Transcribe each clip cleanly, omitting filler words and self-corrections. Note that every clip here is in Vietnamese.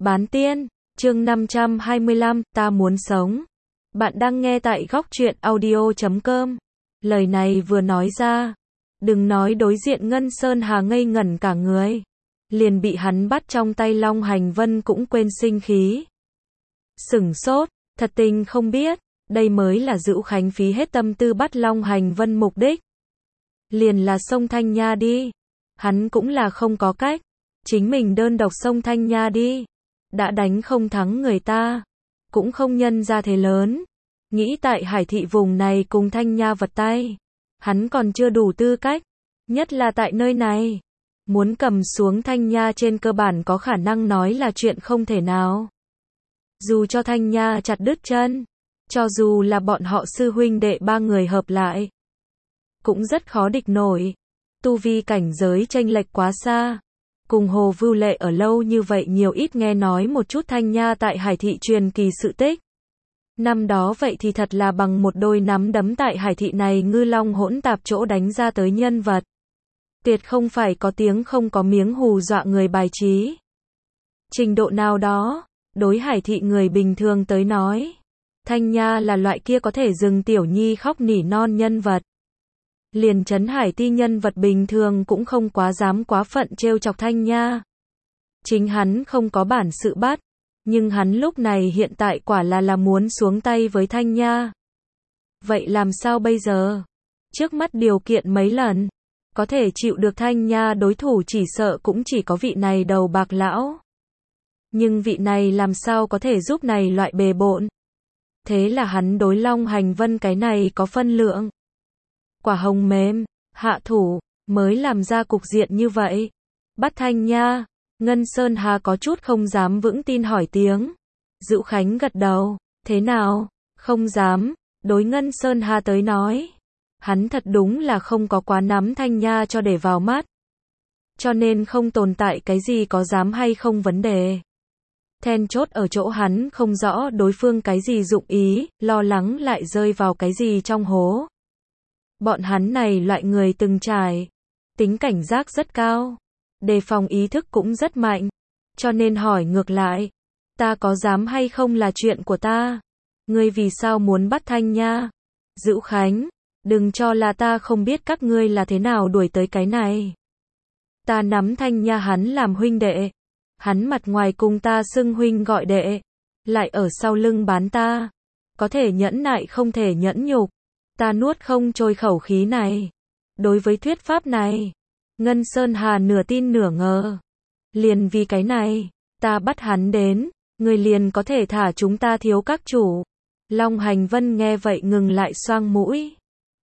Bán tiên, chương 525, ta muốn sống. Bạn đang nghe tại góc truyện audio.com. Lời này vừa nói ra, đừng nói đối diện Ngân Sơn Hà ngây ngẩn cả người. Liền bị hắn bắt trong tay Long Hành Vân cũng quên sinh khí. Sửng sốt, thật tình không biết, đây mới là Dữu Khánh phí hết tâm tư bắt Long Hành Vân mục đích. Liền là xông Thanh Nha đi. Hắn cũng là không có cách. Chính mình đơn độc xông Thanh Nha đi. Đã đánh không thắng người ta. Cũng không nhân ra thế lớn. Nghĩ tại Hải thị vùng này cùng Thanh Nha vật tay. Hắn còn chưa đủ tư cách. Nhất là tại nơi này. Muốn cầm xuống Thanh Nha trên cơ bản có khả năng nói là chuyện không thể nào. Dù cho Thanh Nha chặt đứt chân. Cho dù là bọn họ sư huynh đệ ba người hợp lại. Cũng rất khó địch nổi. Tu vi cảnh giới chênh lệch quá xa. Cùng Hồ Vưu Lệ ở lâu như vậy nhiều ít nghe nói một chút Thanh Nha tại Hải thị truyền kỳ sự tích. Năm đó vậy thì thật là bằng một đôi nắm đấm tại Hải thị này ngư long hỗn tạp chỗ đánh ra tới nhân vật. Tuyệt không phải có tiếng không có miếng hù dọa người bài trí. Trình độ nào đó, đối Hải thị người bình thường tới nói. Thanh Nha là loại kia có thể dừng tiểu nhi khóc nỉ non nhân vật. Liền Trấn Hải ti nhân vật bình thường cũng không quá dám quá phận trêu chọc Thanh Nha. Chính hắn không có bản sự bắt, nhưng hắn lúc này hiện tại quả là muốn xuống tay với Thanh Nha. Vậy làm sao bây giờ? Trước mắt điều kiện mấy lần, có thể chịu được Thanh Nha đối thủ chỉ sợ cũng chỉ có vị này đầu bạc lão. Nhưng vị này làm sao có thể giúp này loại bề bộn? Thế là hắn đối Long Hành Vân cái này có phân lượng. Quả hồng mềm, hạ thủ, mới làm ra cục diện như vậy. Bắt Thanh Nha, Ngân Sơn Hà có chút không dám vững tin hỏi tiếng. Dữu Khánh gật đầu, thế nào, không dám, đối Ngân Sơn Hà tới nói. Hắn thật đúng là không có quá nắm Thanh Nha cho để vào mắt. Cho nên không tồn tại cái gì có dám hay không vấn đề. Then chốt ở chỗ hắn không rõ đối phương cái gì dụng ý, lo lắng lại rơi vào cái gì trong hố. Bọn hắn này loại người từng trải, tính cảnh giác rất cao, đề phòng ý thức cũng rất mạnh, cho nên hỏi ngược lại, ta có dám hay không là chuyện của ta, ngươi vì sao muốn bắt Thanh Nha? Dữu Khánh, đừng cho là ta không biết các ngươi là thế nào đuổi tới cái này. Ta nắm Thanh Nha hắn làm huynh đệ, hắn mặt ngoài cùng ta xưng huynh gọi đệ, lại ở sau lưng bán ta, có thể nhẫn nại không thể nhẫn nhục. Ta nuốt không trôi khẩu khí này. Đối với thuyết pháp này, Ngân Sơn Hà nửa tin nửa ngờ. Liền vì cái này, ta bắt hắn đến, người liền có thể thả chúng ta thiếu các chủ. Long Hành Vân nghe vậy ngừng lại xoang mũi.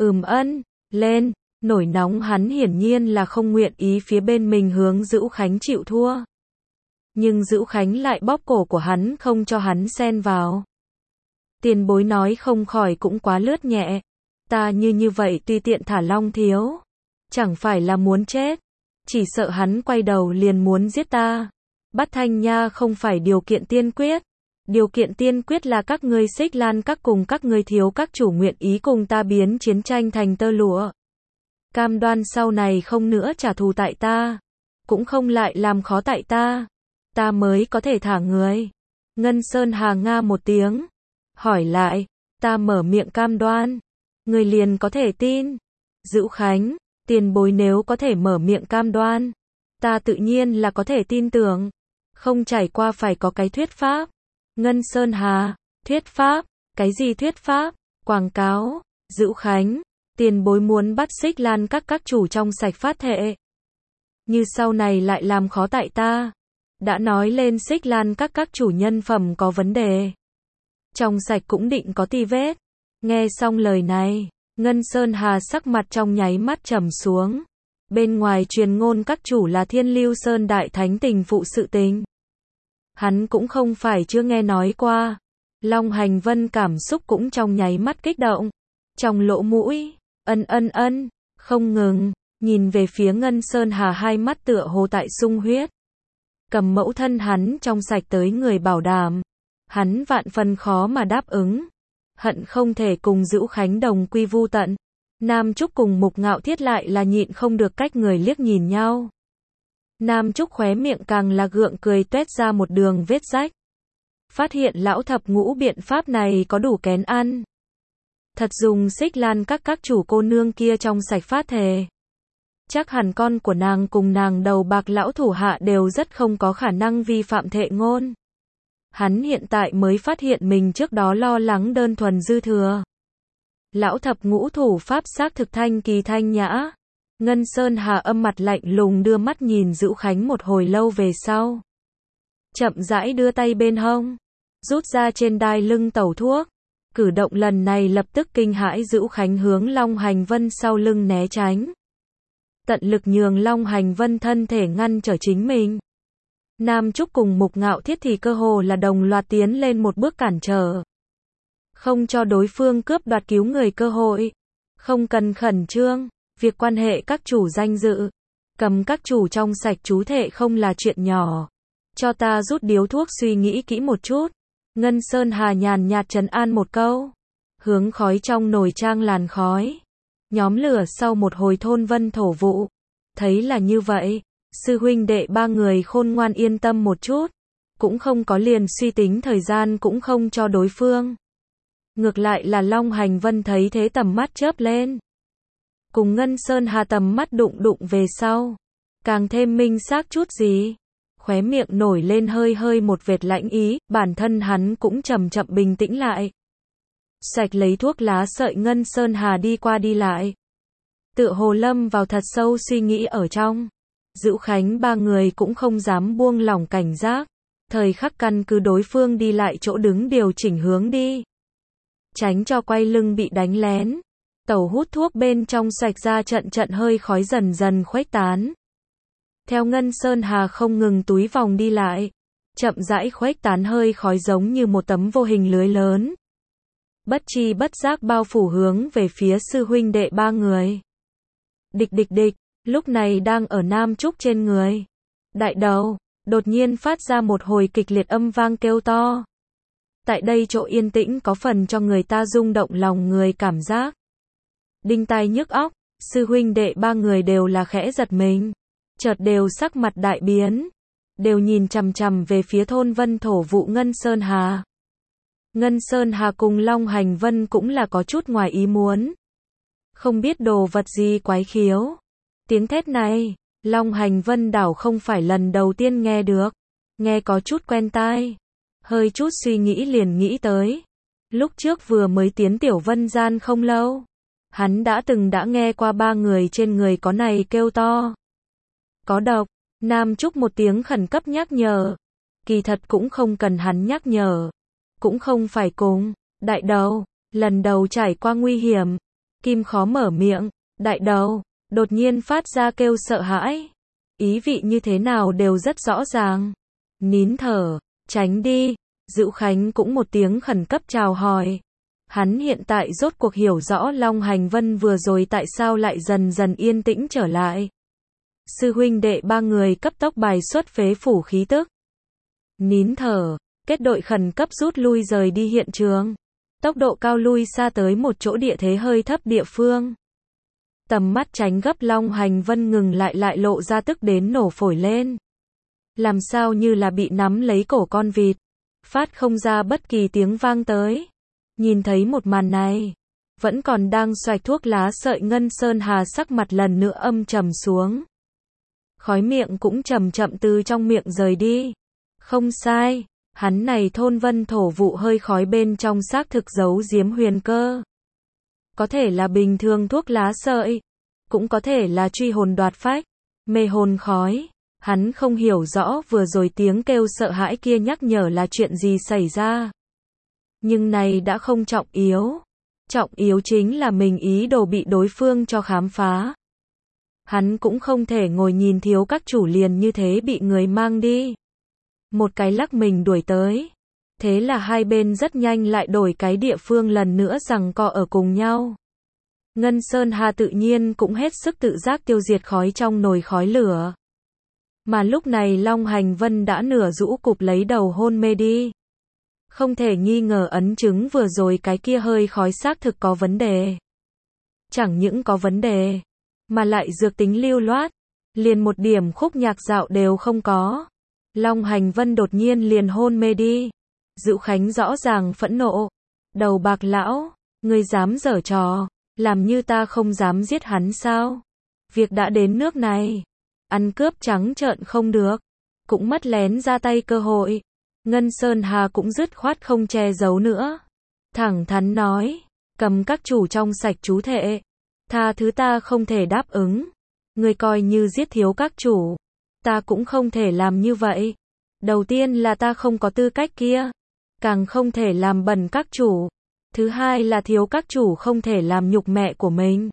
Lên, nổi nóng hắn hiển nhiên là không nguyện ý phía bên mình hướng Dữu Khánh chịu thua. Nhưng Dữu Khánh lại bóp cổ của hắn không cho hắn xen vào. Tiền bối nói không khỏi cũng quá lướt nhẹ. Ta như vậy tùy tiện thả Long thiếu, chẳng phải là muốn chết, chỉ sợ hắn quay đầu liền muốn giết ta. Bắt Thanh Nha không phải điều kiện tiên quyết, điều kiện tiên quyết là các ngươi Xích Lan các cùng các ngươi thiếu các chủ nguyện ý cùng ta biến chiến tranh thành tơ lụa. Cam đoan sau này không nữa trả thù tại ta, cũng không lại làm khó tại ta mới có thể thả người. Ngân Sơn Hà nga một tiếng, hỏi lại, ta mở miệng cam đoan. Người liền có thể tin. Dữu Khánh, tiền bối nếu có thể mở miệng cam đoan, ta tự nhiên là có thể tin tưởng. Không trải qua phải có cái thuyết pháp. Ngân Sơn Hà, thuyết pháp, cái gì thuyết pháp? Quảng cáo. Dữu Khánh, tiền bối muốn bắt Xích Lan các chủ trong sạch phát thệ. Như sau này lại làm khó tại ta. Đã nói lên Xích Lan các chủ nhân phẩm có vấn đề. Trong sạch cũng định có ti vết. Nghe xong lời này, Ngân Sơn Hà sắc mặt trong nháy mắt trầm xuống. Bên ngoài truyền ngôn các chủ là Thiên Lưu Sơn Đại Thánh tình phụ sự tình. Hắn cũng không phải chưa nghe nói qua. Long Hành Vân cảm xúc cũng trong nháy mắt kích động. Trong lỗ mũi, ân, không ngừng, nhìn về phía Ngân Sơn Hà hai mắt tựa hồ tại sung huyết. Cầm mẫu thân hắn trong sạch tới người bảo đảm. Hắn vạn phần khó mà đáp ứng. Hận không thể cùng Dữu Khánh đồng quy vu tận. Nam Trúc cùng Mục Ngạo Thiết lại là nhịn không được cách người liếc nhìn nhau. Nam Trúc khóe miệng càng là gượng cười tuét ra một đường vết rách. Phát hiện lão thập ngũ biện pháp này có đủ kén ăn. Thật dùng xích lan các chủ cô nương kia trong sạch phát thề. Chắc hẳn con của nàng cùng nàng đầu bạc lão thủ hạ đều rất không có khả năng vi phạm thệ ngôn. Hắn hiện tại mới phát hiện mình trước đó lo lắng đơn thuần dư thừa. Lão thập ngũ thủ pháp xác thực thanh kỳ thanh nhã. Ngân Sơn Hà âm mặt lạnh lùng đưa mắt nhìn Dữu Khánh một hồi lâu về sau. Chậm rãi đưa tay bên hông, rút ra trên đai lưng tẩu thuốc. Cử động lần này lập tức kinh hãi Dữu Khánh hướng Long Hành Vân sau lưng né tránh. Tận lực nhường Long Hành Vân thân thể ngăn trở chính mình. Nam Trúc cùng Mục Ngạo Thiết thì cơ hồ là đồng loạt tiến lên một bước cản trở. Không cho đối phương cướp đoạt cứu người cơ hội. Không cần khẩn trương, việc quan hệ các chủ danh dự. Cầm các chủ trong sạch chú thệ không là chuyện nhỏ. Cho ta rút điếu thuốc suy nghĩ kỹ một chút. Ngân Sơn Hà nhàn nhạt trấn an một câu. Hướng khói trong nồi trang làn khói. Nhóm lửa sau một hồi thôn vân thổ vụ. Thấy là như vậy, sư huynh đệ ba người khôn ngoan yên tâm một chút. Cũng không có liền suy tính thời gian cũng không cho đối phương. Ngược lại là Long Hành Vân thấy thế tầm mắt chớp lên. Cùng Ngân Sơn Hà tầm mắt đụng đụng về sau. Càng thêm minh xác chút gì. Khóe miệng nổi lên hơi hơi một vệt lãnh ý, bản thân hắn cũng chậm chậm bình tĩnh lại. Sạch lấy thuốc lá sợi Ngân Sơn Hà đi qua đi lại. Tựa hồ lâm vào thật sâu suy nghĩ ở trong. Dữu Khánh ba người cũng không dám buông lỏng cảnh giác. Thời khắc căn cứ đối phương đi lại chỗ đứng điều chỉnh hướng đi. Tránh cho quay lưng bị đánh lén. Tẩu hút thuốc bên trong xoạch ra trận trận hơi khói dần dần khuếch tán. Theo Ngân Sơn Hà không ngừng túi vòng đi lại. Chậm rãi khuếch tán hơi khói giống như một tấm vô hình lưới lớn. Bất chi bất giác bao phủ hướng về phía sư huynh đệ ba người. Địch, lúc này đang ở Nam Trúc trên người. Đại đầu, đột nhiên phát ra một hồi kịch liệt âm vang kêu to. Tại đây chỗ yên tĩnh có phần cho người ta rung động lòng người cảm giác. Đinh tai nhức óc, sư huynh đệ ba người đều là khẽ giật mình. Chợt đều sắc mặt đại biến. Đều nhìn chằm chằm về phía thôn vân thổ vụ Ngân Sơn Hà. Ngân Sơn Hà cùng Long Hành Vân cũng là có chút ngoài ý muốn. Không biết đồ vật gì quái khiếu. Tiếng thét này, Long Hành Vân đảo không phải lần đầu tiên nghe được. Nghe có chút quen tai. Hơi chút suy nghĩ liền nghĩ tới. Lúc trước vừa mới tiến Tiểu Vân Gian không lâu. Hắn đã nghe qua ba người trên người có này kêu to. Có độc, Nam Trúc một tiếng khẩn cấp nhắc nhở. Kỳ thật cũng không cần hắn nhắc nhở. Cũng không phải cùng, đại đầu, lần đầu trải qua nguy hiểm. Kim khó mở miệng, đại đầu, đột nhiên phát ra kêu sợ hãi. Ý vị như thế nào đều rất rõ ràng. Nín thở, tránh đi. Dữu Khánh cũng một tiếng khẩn cấp chào hỏi. Hắn hiện tại rốt cuộc hiểu rõ Long Hành Vân vừa rồi tại sao lại dần dần yên tĩnh trở lại. Sư huynh đệ ba người cấp tốc bài xuất phế phủ khí tức. Nín thở, kết đội khẩn cấp rút lui rời đi hiện trường. Tốc độ cao lui xa tới một chỗ địa thế hơi thấp địa phương. Tầm mắt tránh gấp Long Hành Vân ngừng lại lộ ra tức đến nổ phổi lên. Làm sao như là bị nắm lấy cổ con vịt. Phát không ra bất kỳ tiếng vang tới. Nhìn thấy một màn này. Vẫn còn đang xoạch thuốc lá sợi Ngân Sơn Hà sắc mặt lần nữa âm trầm xuống. Khói miệng cũng chậm chậm từ trong miệng rời đi. Không sai. Hắn này thôn vân thổ vụ hơi khói bên trong xác thực giấu giếm huyền cơ. Có thể là bình thường thuốc lá sợi. Cũng có thể là truy hồn đoạt phách. Mê hồn khói. Hắn không hiểu rõ vừa rồi tiếng kêu sợ hãi kia nhắc nhở là chuyện gì xảy ra. Nhưng này đã không trọng yếu. Trọng yếu chính là mình ý đồ bị đối phương cho khám phá. Hắn cũng không thể ngồi nhìn thiếu các chủ liền như thế bị người mang đi. Một cái lắc mình đuổi tới. Thế là hai bên rất nhanh lại đổi cái địa phương lần nữa giằng co ở cùng nhau. Ngân Sơn Hà tự nhiên cũng hết sức tự giác tiêu diệt khói trong nồi khói lửa. Mà lúc này Long Hành Vân đã nửa rũ cụp lấy đầu hôn mê đi. Không thể nghi ngờ ấn chứng vừa rồi cái kia hơi khói xác thực có vấn đề. Chẳng những có vấn đề, mà lại dược tính lưu loát. liền một điểm khúc nhạc dạo đều không có. Long Hành Vân đột nhiên liền hôn mê đi. Dữu Khánh rõ ràng phẫn nộ. Đầu bạc lão, ngươi dám giở trò, làm như ta không dám giết hắn sao? Việc đã đến nước này, ăn cướp trắng trợn không được, cũng mất lén ra tay cơ hội. Ngân Sơn Hà cũng dứt khoát không che giấu nữa. Thẳng thắn nói, cầm các chủ trong sạch chú thệ. Tha thứ ta không thể đáp ứng. Ngươi coi như giết thiếu các chủ. Ta cũng không thể làm như vậy. Đầu tiên là ta không có tư cách kia. Càng không thể làm bẩn các chủ. Thứ hai là thiếu các chủ không thể làm nhục mẹ của mình.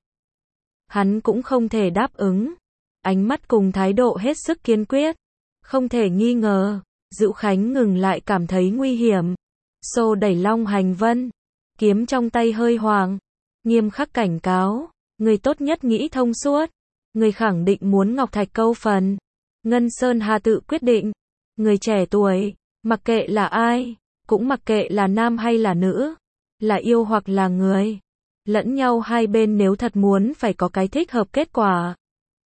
Hắn cũng không thể đáp ứng. Ánh mắt cùng thái độ hết sức kiên quyết. Không thể nghi ngờ. Dữu Khánh ngừng lại cảm thấy nguy hiểm. Xô đẩy Long Hành Vân. Kiếm trong tay hơi hoàng. Nghiêm khắc cảnh cáo. Người tốt nhất nghĩ thông suốt. Người khẳng định muốn Ngọc Thạch câu phần. Ngân Sơn Hà tự quyết định. Người trẻ tuổi, mặc kệ là ai, cũng mặc kệ là nam hay là nữ, là yêu hoặc là người, lẫn nhau hai bên nếu thật muốn phải có cái thích hợp kết quả.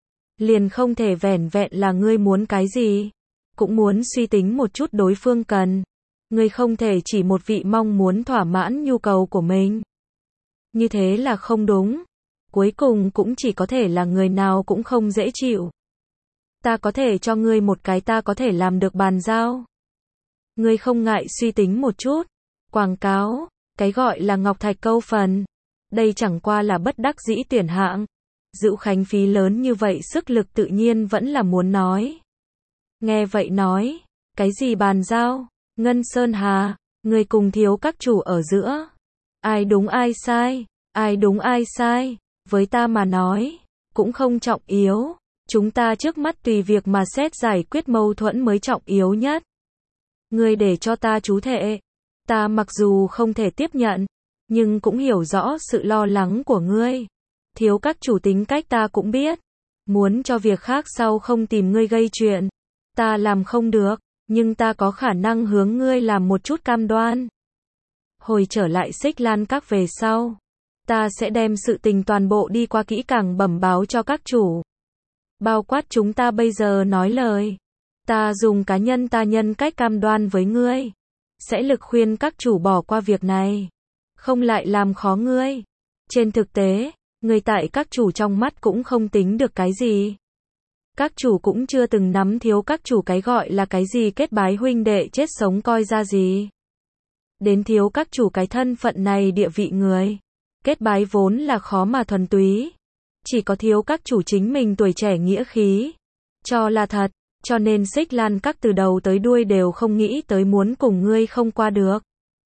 Liền không thể vẻn vẹn là ngươi muốn cái gì, cũng muốn suy tính một chút đối phương cần. Ngươi không thể chỉ một vị mong muốn thỏa mãn nhu cầu của mình. Như thế là không đúng. Cuối cùng cũng chỉ có thể là người nào cũng không dễ chịu. Ta có thể cho ngươi một cái ta có thể làm được bàn giao. Ngươi không ngại suy tính một chút. Quảng cáo, cái gọi là Ngọc Thạch câu phần. Đây chẳng qua là bất đắc dĩ tuyển hạng. Dữu Khánh phí lớn như vậy sức lực tự nhiên vẫn là muốn nói. Nghe vậy nói, cái gì bàn giao? Ngân Sơn Hà, ngươi cùng thiếu các chủ ở giữa. Ai đúng ai sai? Ai đúng ai sai? Với ta mà nói, cũng không trọng yếu. Chúng ta trước mắt tùy việc mà xét giải quyết mâu thuẫn mới trọng yếu nhất. Ngươi để cho ta chú thệ. Ta mặc dù không thể tiếp nhận, nhưng cũng hiểu rõ sự lo lắng của ngươi. Thiếu các chủ tính cách ta cũng biết. Muốn cho việc khác sau không tìm ngươi gây chuyện. Ta làm không được, nhưng ta có khả năng hướng ngươi làm một chút cam đoan. Hồi trở lại Xích Lan Các về sau, ta sẽ đem sự tình toàn bộ đi qua kỹ càng bẩm báo cho các chủ. Bao quát chúng ta bây giờ nói lời. Ta dùng cá nhân ta nhân cách cam đoan với ngươi. Sẽ lực khuyên các chủ bỏ qua việc này. Không lại làm khó ngươi. Trên thực tế, người tại các chủ trong mắt cũng không tính được cái gì. Các chủ cũng chưa từng nắm thiếu các chủ cái gọi là cái gì kết bái huynh đệ chết sống coi ra gì. Đến thiếu các chủ cái thân phận này địa vị người. Kết bái vốn là khó mà thuần túy. Chỉ có thiếu các chủ chính mình tuổi trẻ nghĩa khí. Cho là thật, cho nên Xích Lan Các từ đầu tới đuôi đều không nghĩ tới muốn cùng ngươi không qua được.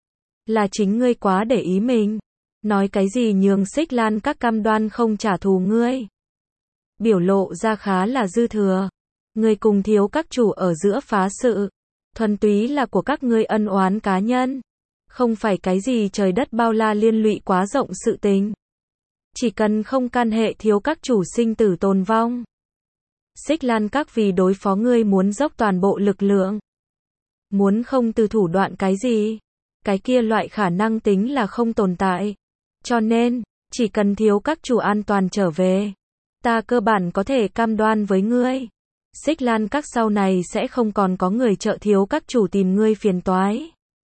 Là chính ngươi quá để ý mình. Nói cái gì nhường Xích Lan Các cam đoan không trả thù ngươi. Biểu lộ ra khá là dư thừa. Ngươi cùng thiếu các chủ ở giữa phá sự. Thuần túy là của các ngươi ân oán cá nhân. Không phải cái gì trời đất bao la liên lụy quá rộng sự tình. Chỉ cần không can hệ thiếu các chủ sinh tử tồn vong. Xích Lan Các vì đối phó ngươi muốn dốc toàn bộ lực lượng. Muốn không từ thủ đoạn cái gì. Cái kia loại khả năng tính là không tồn tại. Cho nên, chỉ cần thiếu các chủ an toàn trở về. Ta cơ bản có thể cam đoan với ngươi. Xích Lan Các sau này sẽ không còn có người trợ thiếu các chủ tìm ngươi phiền toái.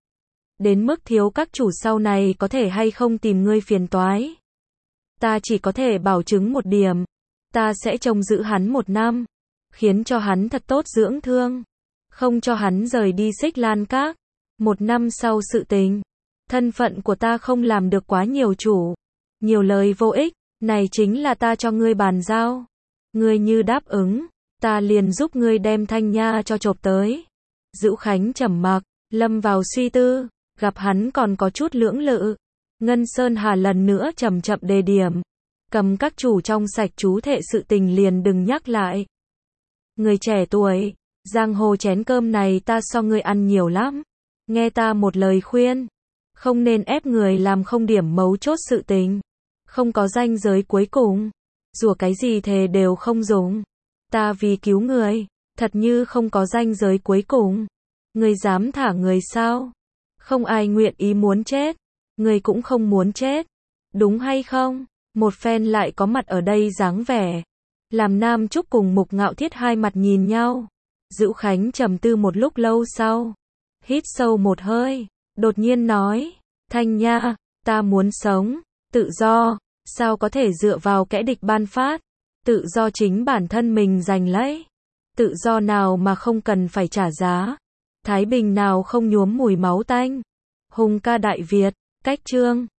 Đến mức thiếu các chủ sau này có thể hay không tìm ngươi phiền toái. Ta chỉ có thể bảo chứng một điểm. Ta sẽ trông giữ hắn 1 năm. Khiến cho hắn thật tốt dưỡng thương. Không cho hắn rời đi Xích Lan Các. 1 năm sau sự tình. Thân phận của ta không làm được quá nhiều chủ. Nhiều lời vô ích. Này chính là ta cho ngươi bàn giao. Ngươi như đáp ứng. Ta liền giúp ngươi đem Thanh Nha cho chộp tới. Dữu Khánh trầm mặc. Lâm vào suy tư. Gặp hắn còn có chút lưỡng lự. Ngân Sơn Hà lần nữa chậm chậm đề điểm. Cầm các chủ trong sạch chú thệ sự tình liền đừng nhắc lại. Người trẻ tuổi, giang hồ chén cơm này ta so ngươi ăn nhiều lắm. Nghe ta một lời khuyên. Không nên ép người làm không điểm mấu chốt sự tình. Không có ranh giới cuối cùng. Rủa cái gì thề đều không dùng. Ta vì cứu người, thật như không có ranh giới cuối cùng. Ngươi dám thả người sao? Không ai nguyện ý muốn chết. Ngươi cũng không muốn chết. Đúng hay không? Một phen lại có mặt ở đây dáng vẻ. Làm Nam Trúc cùng Mục Ngạo Thiết hai mặt nhìn nhau. Dữu Khánh trầm tư một lúc lâu sau. Hít sâu một hơi. Đột nhiên nói. Thanh Nha, ta muốn sống. Tự do. Sao có thể dựa vào kẻ địch ban phát. Tự do chính bản thân mình giành lấy. Tự do nào mà không cần phải trả giá. Thái bình nào không nhuốm mùi máu tanh. Hùng ca Đại Việt. Cách chương